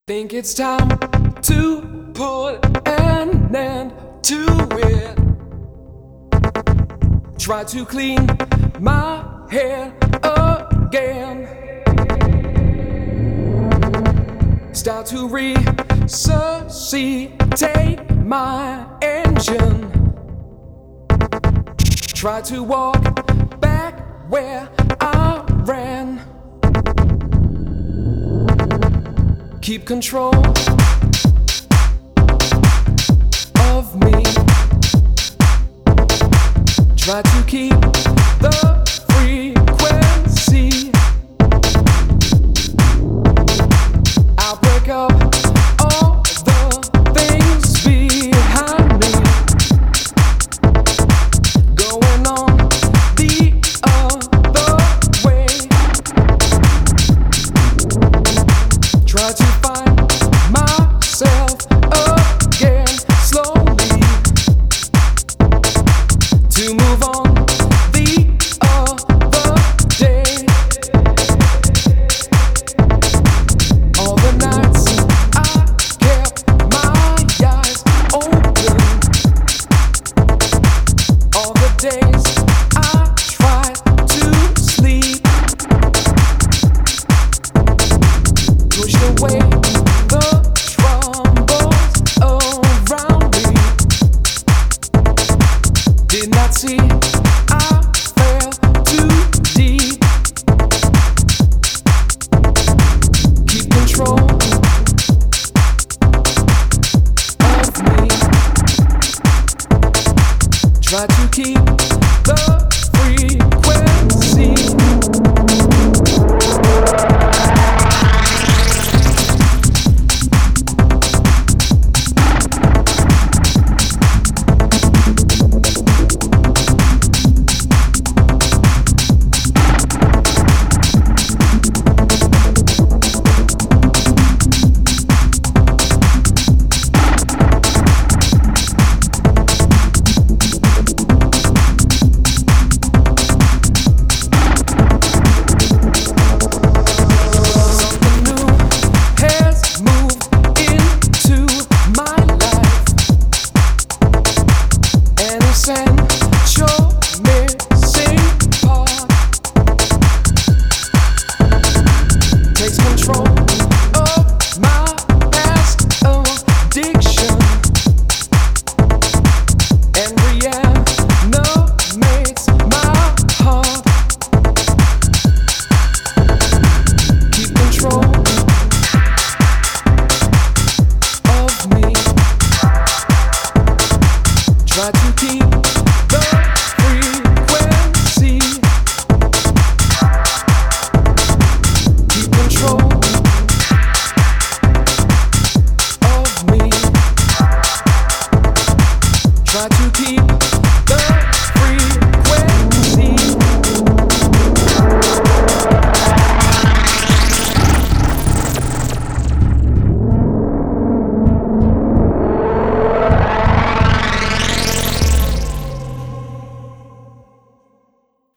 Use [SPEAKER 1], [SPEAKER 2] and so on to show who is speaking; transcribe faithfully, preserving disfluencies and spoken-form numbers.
[SPEAKER 1] Think it's time to put an end to it. Try to clean my head again. Start to resuscitate my engine. Try to walk back where I ran. Keep control of me. Try to keep the frequency. I'll break up all the things behind me. Going on the other way. Try to find myself again slowly. To move on the other day. All the nights I kept my eyes open. All the days I tried to sleep. Pushed away the troubles around me. Did not see I fell too deep. Keep control of me. Try to keep the frequency. Try to keep the frequency. Keep control of me. Try to keep